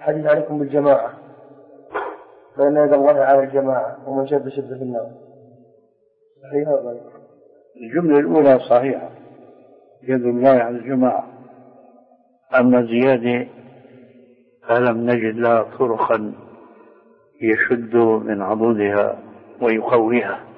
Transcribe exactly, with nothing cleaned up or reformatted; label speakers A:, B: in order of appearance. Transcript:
A: حديث عليكم بالجماعة، فإن يد الله على الجماعة ومن شد شد في النار. صحيح ولا غير؟
B: الجملة الأولى صحيحة، يد الله على الجماعة. أما زيادة فلم نجد لها طرقا يشد من عضدها ويقويها.